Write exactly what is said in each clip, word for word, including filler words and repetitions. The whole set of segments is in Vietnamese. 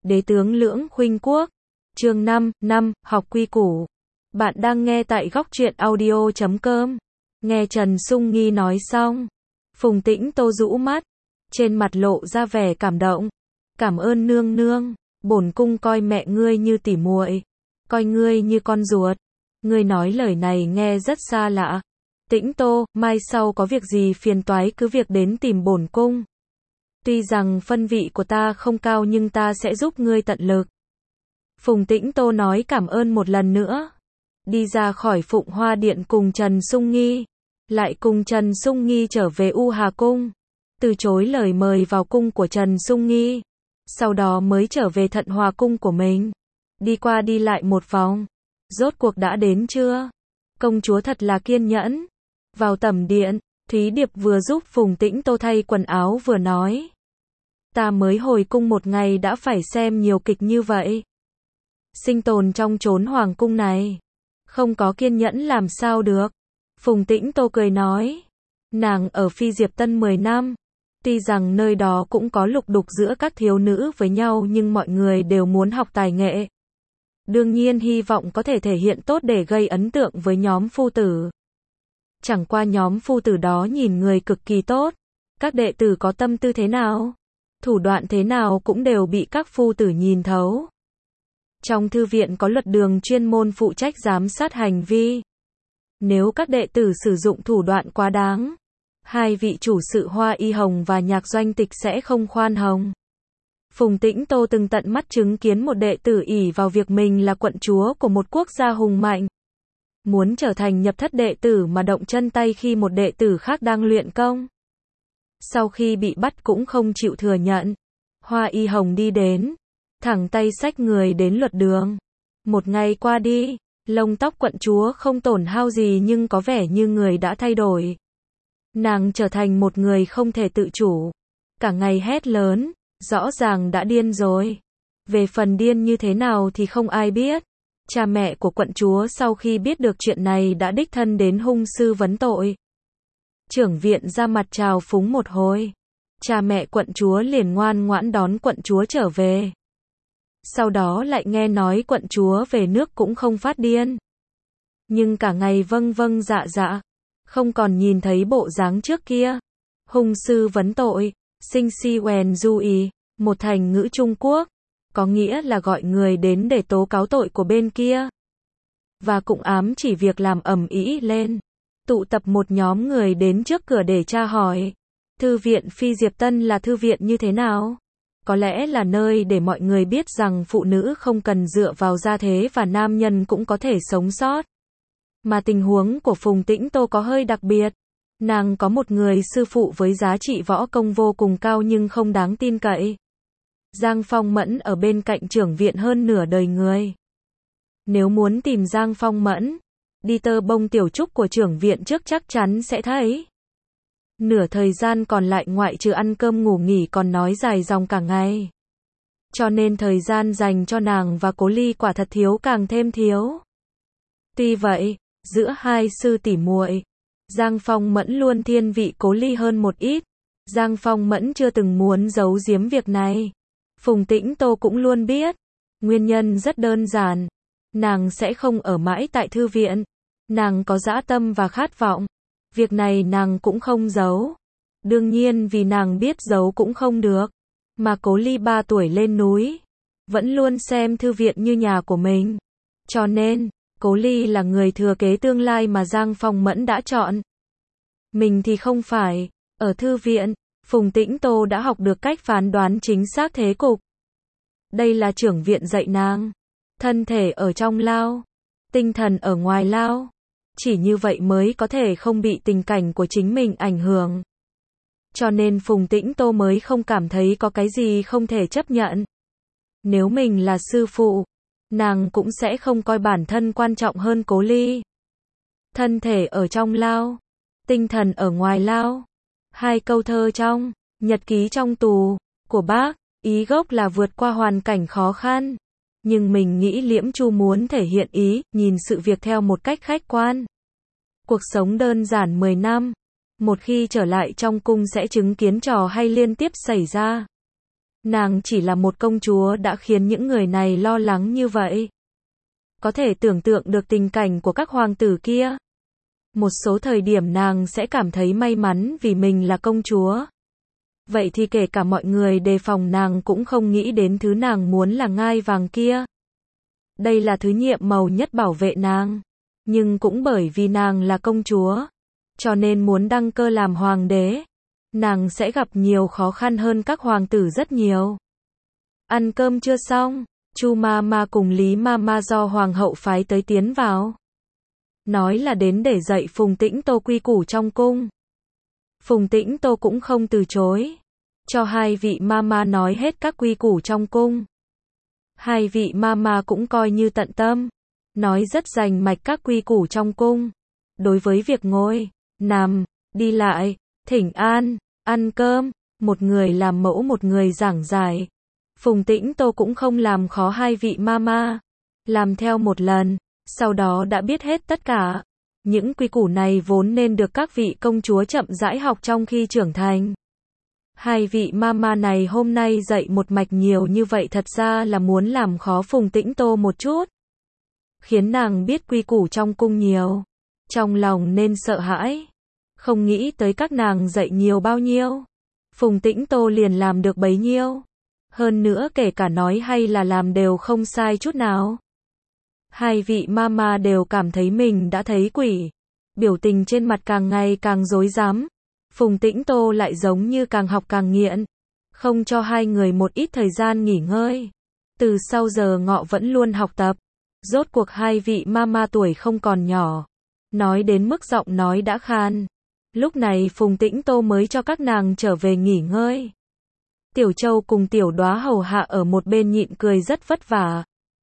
Đế tướng Lưỡng Khuynh Quốc. Chương năm, năm, học quy củ. Bạn đang nghe tại góc truyện audio chấm com. Nghe Trần Sung Nghi nói xong, Phùng Tĩnh Tô rũ mắt, trên mặt lộ ra vẻ cảm động. Cảm ơn nương nương, bổn cung coi mẹ ngươi như tỉ muội, coi ngươi như con ruột. Ngươi nói lời này nghe rất xa lạ. Tĩnh Tô, mai sau có việc gì phiền toái cứ việc đến tìm bổn cung. Tuy rằng phân vị của ta không cao nhưng ta sẽ giúp ngươi tận lực. Phùng Tĩnh Tô nói cảm ơn một lần nữa. Đi ra khỏi Phụng Hoa Điện cùng Trần Sung Nghi. Lại cùng Trần Sung Nghi trở về U Hà Cung. Từ chối lời mời vào cung của Trần Sung Nghi. Sau đó mới trở về Thận Hòa Cung của mình. Đi qua đi lại một vòng. Rốt cuộc đã đến chưa? Công chúa thật là kiên nhẫn. Vào tẩm điện, Thúy Điệp vừa giúp Phùng Tĩnh Tô thay quần áo vừa nói. Ta mới hồi cung một ngày đã phải xem nhiều kịch như vậy. Sinh tồn trong chốn hoàng cung này. Không có kiên nhẫn làm sao được. Phùng Tĩnh Tô cười nói. Nàng ở Phi Diệp Tân mười năm. Tuy rằng nơi đó cũng có lục đục giữa các thiếu nữ với nhau nhưng mọi người đều muốn học tài nghệ. Đương nhiên hy vọng có thể thể hiện tốt để gây ấn tượng với nhóm phu tử. Chẳng qua nhóm phu tử đó nhìn người cực kỳ tốt. Các đệ tử có tâm tư thế nào, thủ đoạn thế nào cũng đều bị các phu tử nhìn thấu. Trong thư viện có luật đường chuyên môn phụ trách giám sát hành vi. Nếu các đệ tử sử dụng thủ đoạn quá đáng, hai vị chủ sự Hoa Y Hồng và Nhạc Doanh Tịch sẽ không khoan hồng. Phùng Tĩnh Tô từng tận mắt chứng kiến một đệ tử ỷ vào việc mình là quận chúa của một quốc gia hùng mạnh. Muốn trở thành nhập thất đệ tử mà động chân tay khi một đệ tử khác đang luyện công. Sau khi bị bắt cũng không chịu thừa nhận. Hoa Y Hồng đi đến, thẳng tay xách người đến luật đường. Một ngày qua đi, lông tóc quận chúa không tổn hao gì nhưng có vẻ như người đã thay đổi. Nàng trở thành một người không thể tự chủ. Cả ngày hét lớn, rõ ràng đã điên rồi. Về phần điên như thế nào thì không ai biết. Cha mẹ của quận chúa sau khi biết được chuyện này đã đích thân đến hung sư vấn tội. Trưởng viện ra mặt chào phúng một hồi. Cha mẹ quận chúa liền ngoan ngoãn đón quận chúa trở về. Sau đó lại nghe nói quận chúa về nước cũng không phát điên. Nhưng cả ngày vâng vâng dạ dạ. Không còn nhìn thấy bộ dáng trước kia. Hung sư vấn tội, sinh si wen du ý, một thành ngữ Trung Quốc. Có nghĩa là gọi người đến để tố cáo tội của bên kia. Và cũng ám chỉ việc làm ầm ĩ lên. Tụ tập một nhóm người đến trước cửa để tra hỏi. Thư viện Phi Diệp Tân là thư viện như thế nào? Có lẽ là nơi để mọi người biết rằng phụ nữ không cần dựa vào gia thế và nam nhân cũng có thể sống sót. Mà tình huống của Phùng Tĩnh Tô có hơi đặc biệt. Nàng có một người sư phụ với giá trị võ công vô cùng cao nhưng không đáng tin cậy. Giang Phong Mẫn ở bên cạnh trưởng viện hơn nửa đời người. Nếu muốn tìm Giang Phong Mẫn, đi tơ bông tiểu trúc của trưởng viện trước chắc chắn sẽ thấy. Nửa thời gian còn lại ngoại trừ ăn cơm ngủ nghỉ còn nói dài dòng cả ngày. Cho nên thời gian dành cho nàng và Cố Ly quả thật thiếu càng thêm thiếu. Tuy vậy, giữa hai sư tỷ muội, Giang Phong Mẫn luôn thiên vị Cố Ly hơn một ít. Giang Phong Mẫn chưa từng muốn giấu giếm việc này. Phùng Tĩnh Tô cũng luôn biết. Nguyên nhân rất đơn giản. Nàng sẽ không ở mãi tại thư viện. Nàng có dã tâm và khát vọng. Việc này nàng cũng không giấu. Đương nhiên vì nàng biết giấu cũng không được. Mà Cố Ly ba tuổi lên núi. Vẫn luôn xem thư viện như nhà của mình. Cho nên, Cố Ly là người thừa kế tương lai mà Giang Phong Mẫn đã chọn. Mình thì không phải. Ở thư viện, Phùng Tĩnh Tô đã học được cách phán đoán chính xác thế cục. Đây là trưởng viện dạy nàng. Thân thể ở trong lao, tinh thần ở ngoài lao. Chỉ như vậy mới có thể không bị tình cảnh của chính mình ảnh hưởng. Cho nên Phùng Tĩnh Tô mới không cảm thấy có cái gì không thể chấp nhận. Nếu mình là sư phụ, nàng cũng sẽ không coi bản thân quan trọng hơn Cố Ly. Thân thể ở trong lao, tinh thần ở ngoài lao. Hai câu thơ trong Nhật ký trong tù của bác, ý gốc là vượt qua hoàn cảnh khó khăn. Nhưng mình nghĩ Liễm Chu muốn thể hiện ý, nhìn sự việc theo một cách khách quan. Cuộc sống đơn giản mười năm. Một khi trở lại trong cung sẽ chứng kiến trò hay liên tiếp xảy ra. Nàng chỉ là một công chúa đã khiến những người này lo lắng như vậy. Có thể tưởng tượng được tình cảnh của các hoàng tử kia. Một số thời điểm nàng sẽ cảm thấy may mắn vì mình là công chúa. Vậy thì kể cả mọi người đề phòng nàng cũng không nghĩ đến thứ nàng muốn là ngai vàng kia. Đây là thứ nhiệm màu nhất bảo vệ nàng. Nhưng cũng bởi vì nàng là công chúa, cho nên muốn đăng cơ làm hoàng đế, nàng sẽ gặp nhiều khó khăn hơn các hoàng tử rất nhiều. Ăn cơm chưa xong, Chu Mama cùng Lý Mama do hoàng hậu phái tới tiến vào. Nói là đến để dạy Phùng Tĩnh Tô quy củ trong cung. Phùng Tĩnh Tô cũng không từ chối, cho hai vị Mama nói hết các quy củ trong cung. Hai vị Mama cũng coi như tận tâm, nói rất rành mạch các quy củ trong cung. Đối với việc ngồi, nằm, đi lại, thỉnh an, ăn cơm, một người làm mẫu một người giảng giải. Phùng Tĩnh Tô cũng không làm khó hai vị Mama, làm theo một lần, sau đó đã biết hết tất cả. Những quy củ này vốn nên được các vị công chúa chậm rãi học trong khi trưởng thành. Hai vị Mama này hôm nay dạy một mạch nhiều như vậy thật ra là muốn làm khó Phùng Tĩnh Tô một chút, khiến nàng biết quy củ trong cung nhiều, trong lòng nên sợ hãi, không nghĩ tới các nàng dạy nhiều bao nhiêu, Phùng Tĩnh Tô liền làm được bấy nhiêu. Hơn nữa kể cả nói hay là làm đều không sai chút nào. Hai vị Mama đều cảm thấy mình đã thấy quỷ, biểu tình trên mặt càng ngày càng rối rắm. Phùng Tĩnh Tô lại giống như càng học càng nghiện, không cho hai người một ít thời gian nghỉ ngơi. Từ sau giờ ngọ vẫn luôn học tập. Rốt cuộc hai vị Mama tuổi không còn nhỏ, nói đến mức giọng nói đã khan. Lúc này Phùng Tĩnh Tô mới cho các nàng trở về nghỉ ngơi. Tiểu Châu cùng Tiểu Đóa hầu hạ ở một bên nhịn cười rất vất vả.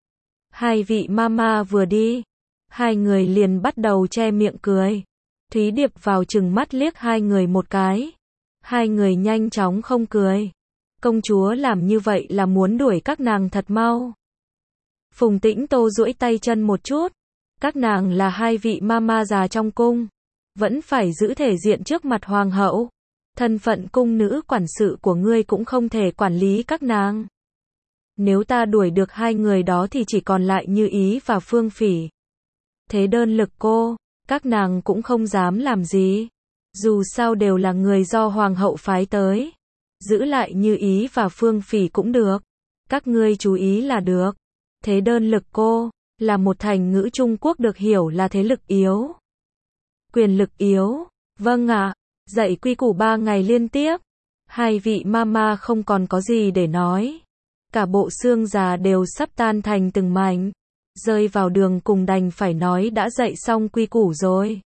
Hai vị Mama vừa đi, hai người liền bắt đầu che miệng cười. Thúy Điệp vào chừng mắt liếc hai người một cái. Hai người nhanh chóng không cười. Công chúa làm như vậy là muốn đuổi các nàng thật mau. Phùng Tĩnh Tô duỗi tay chân một chút. Các nàng là hai vị Mama già trong cung, vẫn phải giữ thể diện trước mặt hoàng hậu. Thân phận cung nữ quản sự của ngươi cũng không thể quản lý các nàng. Nếu ta đuổi được hai người đó thì chỉ còn lại Như Ý và Phương Phỉ. Thế đơn lực cô, các nàng cũng không dám làm gì. Dù sao đều là người do hoàng hậu phái tới. Giữ lại Như Ý và Phương Phỉ cũng được. Các ngươi chú ý là được. Thế đơn lực cô, là một thành ngữ Trung Quốc được hiểu là thế lực yếu. Quyền lực yếu, vâng ạ, dạy quy củ ba ngày liên tiếp. Hai vị Mama không còn có gì để nói. Cả bộ xương già đều sắp tan thành từng mảnh. Rơi vào đường cùng đành phải nói đã dạy xong quy củ rồi.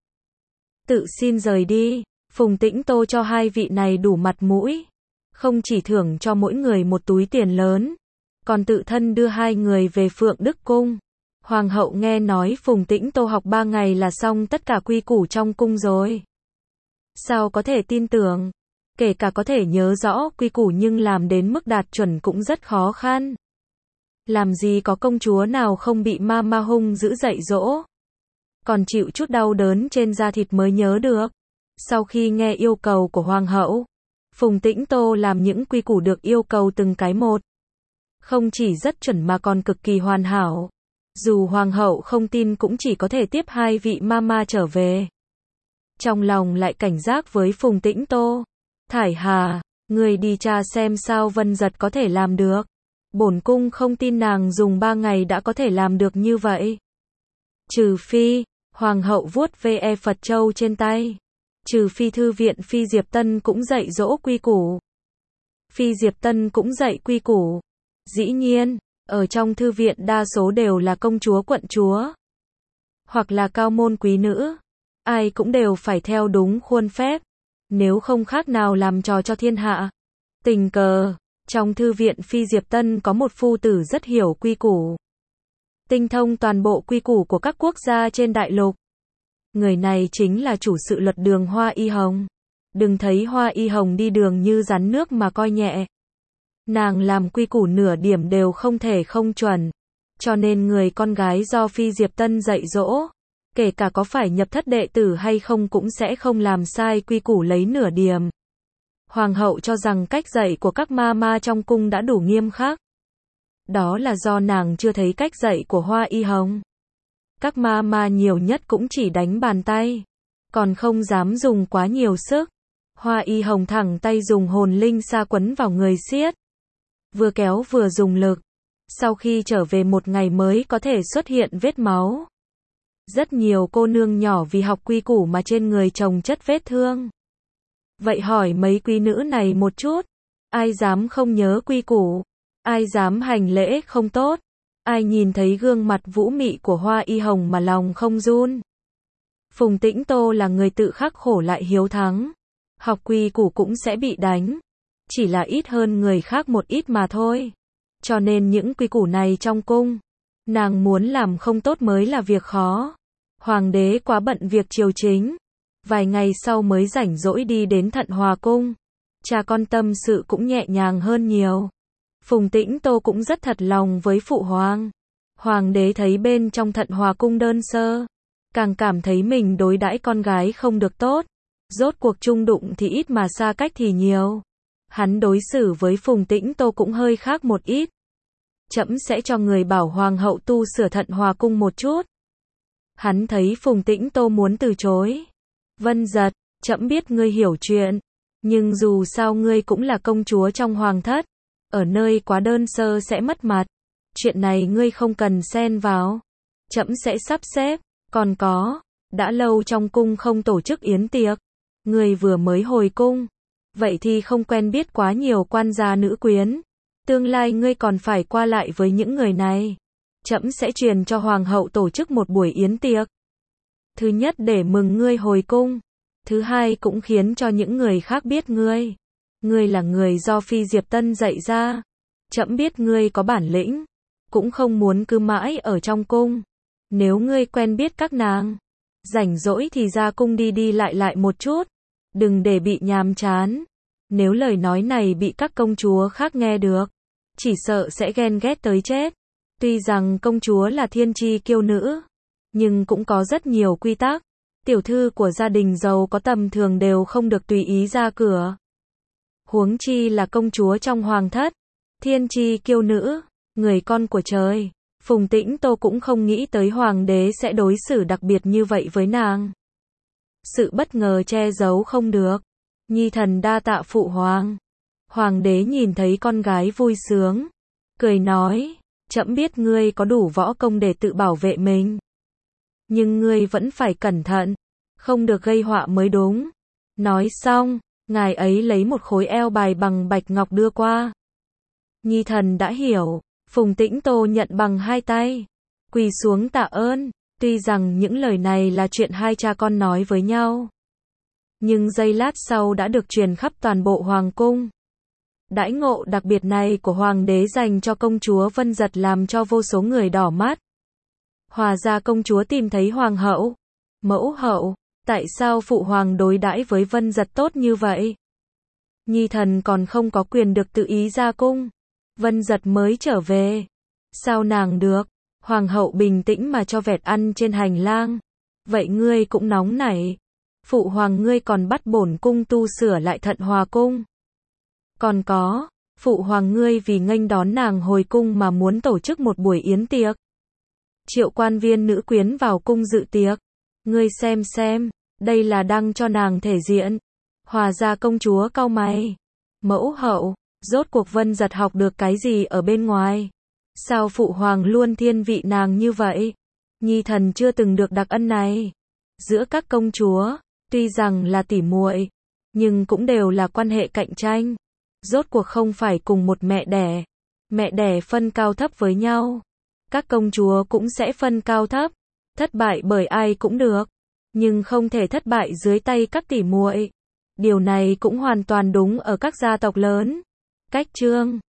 Tự xin rời đi. Phùng Tĩnh Tô cho hai vị này đủ mặt mũi. Không chỉ thưởng cho mỗi người một túi tiền lớn, còn tự thân đưa hai người về Phượng Đức Cung. Hoàng hậu nghe nói Phùng Tĩnh Tô học ba ngày là xong tất cả quy củ trong cung rồi. Sao có thể tin tưởng? Kể cả có thể nhớ rõ quy củ nhưng làm đến mức đạt chuẩn cũng rất khó khăn. Làm gì có công chúa nào không bị Mama hung dữ dạy dỗ, còn chịu chút đau đớn trên da thịt mới nhớ được. Sau khi nghe yêu cầu của hoàng hậu, Phùng Tĩnh Tô làm những quy củ được yêu cầu từng cái một. Không chỉ rất chuẩn mà còn cực kỳ hoàn hảo. Dù hoàng hậu không tin cũng chỉ có thể tiếp hai vị Mama trở về. Trong lòng lại cảnh giác với Phùng Tĩnh Tô. Thải Hà, người đi tra xem sao Vân Giật có thể làm được. Bổn cung không tin nàng dùng ba ngày đã có thể làm được như vậy. Trừ phi, hoàng hậu vuốt ve Phật châu trên tay. Trừ phi thư viện Phi Diệp Tân cũng dạy dỗ quy củ. Phi Diệp Tân cũng dạy quy củ. Dĩ nhiên, ở trong thư viện đa số đều là công chúa quận chúa, hoặc là cao môn quý nữ. Ai cũng đều phải theo đúng khuôn phép, nếu không khác nào làm trò cho thiên hạ. Tình cờ, trong thư viện Phi Diệp Tân có một phu tử rất hiểu quy củ, tinh thông toàn bộ quy củ của các quốc gia trên đại lục. Người này chính là chủ sự luật đường Hoa Y Hồng. Đừng thấy Hoa Y Hồng đi đường như rắn nước mà coi nhẹ. Nàng làm quy củ nửa điểm đều không thể không chuẩn. Cho nên người con gái do Phi Diệp Tân dạy dỗ, kể cả có phải nhập thất đệ tử hay không cũng sẽ không làm sai quy củ lấy nửa điểm. Hoàng hậu cho rằng cách dạy của các ma ma trong cung đã đủ nghiêm khắc. Đó là do nàng chưa thấy cách dạy của Hoa Y Hồng. Các ma ma nhiều nhất cũng chỉ đánh bàn tay, còn không dám dùng quá nhiều sức. Hoa Y Hồng thẳng tay dùng hồn linh sa quấn vào người xiết. Vừa kéo vừa dùng lực. Sau khi trở về một ngày mới có thể xuất hiện vết máu. Rất nhiều cô nương nhỏ vì học quy củ mà trên người chồng chất vết thương. Vậy hỏi mấy quý nữ này một chút. Ai dám không nhớ quy củ? Ai dám hành lễ không tốt? Ai nhìn thấy gương mặt vũ mị của Hoa Y Hồng mà lòng không run? Phùng Tĩnh Tô là người tự khắc khổ lại hiếu thắng. Học quy củ cũng sẽ bị đánh. Chỉ là ít hơn người khác một ít mà thôi. Cho nên những quy củ này trong cung, nàng muốn làm không tốt mới là việc khó. Hoàng đế quá bận việc triều chính. Vài ngày sau mới rảnh rỗi đi đến Thận Hòa cung. Cha con tâm sự cũng nhẹ nhàng hơn nhiều. Phùng Tĩnh Tô cũng rất thật lòng với phụ hoàng. Hoàng đế thấy bên trong Thận Hòa cung đơn sơ, càng cảm thấy mình đối đãi con gái không được tốt. Rốt cuộc chung đụng thì ít mà xa cách thì nhiều. Hắn đối xử với Phùng Tĩnh Tô cũng hơi khác một ít. Trẫm sẽ cho người bảo hoàng hậu tu sửa Thận Hòa cung một chút. Hắn thấy Phùng Tĩnh Tô muốn từ chối. Vân Giật, trẫm biết ngươi hiểu chuyện, nhưng dù sao ngươi cũng là công chúa trong hoàng thất, ở nơi quá đơn sơ sẽ mất mặt. Chuyện này ngươi không cần xen vào. Trẫm sẽ sắp xếp. Còn có, đã lâu trong cung không tổ chức yến tiệc. Ngươi vừa mới hồi cung, vậy thì không quen biết quá nhiều quan gia nữ quyến. Tương lai ngươi còn phải qua lại với những người này. Trẫm sẽ truyền cho hoàng hậu tổ chức một buổi yến tiệc. Thứ nhất để mừng ngươi hồi cung. Thứ hai cũng khiến cho những người khác biết ngươi. Ngươi là người do Phi Diệp Tân dạy ra. Trẫm biết ngươi có bản lĩnh, cũng không muốn cứ mãi ở trong cung. Nếu ngươi quen biết các nàng, rảnh rỗi thì ra cung đi đi lại lại một chút. Đừng để bị nhàm chán. Nếu lời nói này bị các công chúa khác nghe được, chỉ sợ sẽ ghen ghét tới chết. Tuy rằng công chúa là thiên chi kiêu nữ, nhưng cũng có rất nhiều quy tắc. Tiểu thư của gia đình giàu có tầm thường đều không được tùy ý ra cửa. Huống chi là công chúa trong hoàng thất, thiên chi kiêu nữ, người con của trời. Phùng Tĩnh Tô cũng không nghĩ tới hoàng đế sẽ đối xử đặc biệt như vậy với nàng. Sự bất ngờ che giấu không được. Nhi thần đa tạ phụ hoàng. Hoàng đế nhìn thấy con gái vui sướng, cười nói, trẫm biết ngươi có đủ võ công để tự bảo vệ mình. Nhưng ngươi vẫn phải cẩn thận, không được gây họa mới đúng. Nói xong, ngài ấy lấy một khối eo bài bằng bạch ngọc đưa qua. Nhi thần đã hiểu. Phùng Tĩnh Tô nhận bằng hai tay, quỳ xuống tạ ơn. Tuy rằng những lời này là chuyện hai cha con nói với nhau, nhưng giây lát sau đã được truyền khắp toàn bộ hoàng cung. Đãi ngộ đặc biệt này của hoàng đế dành cho công chúa Vân Giật làm cho vô số người đỏ mắt. Hòa gia công chúa tìm thấy hoàng hậu, mẫu hậu, tại sao phụ hoàng đối đãi với Vân Giật tốt như vậy? Nhi thần còn không có quyền được tự ý ra cung. Vân Giật mới trở về. Sao nàng được? Hoàng hậu bình tĩnh mà cho vẹt ăn trên hành lang. Vậy ngươi cũng nóng nảy. Phụ hoàng ngươi còn bắt bổn cung tu sửa lại Thận Hòa cung. Còn có, phụ hoàng ngươi vì nghênh đón nàng hồi cung mà muốn tổ chức một buổi yến tiệc. Triệu quan viên nữ quyến vào cung dự tiệc. Ngươi xem xem, đây là đăng cho nàng thể diện. Hòa gia công chúa cau mày. Mẫu hậu, rốt cuộc Vân Giật học được cái gì ở bên ngoài? Sao phụ hoàng luôn thiên vị nàng như vậy? Nhi thần chưa từng được đặc ân này. Giữa các công chúa, tuy rằng là tỉ muội, nhưng cũng đều là quan hệ cạnh tranh. Rốt cuộc không phải cùng một mẹ đẻ. Mẹ đẻ phân cao thấp với nhau. Các công chúa cũng sẽ phân cao thấp. Thất bại bởi ai cũng được, nhưng không thể thất bại dưới tay các tỉ muội. Điều này cũng hoàn toàn đúng ở các gia tộc lớn. Cách chương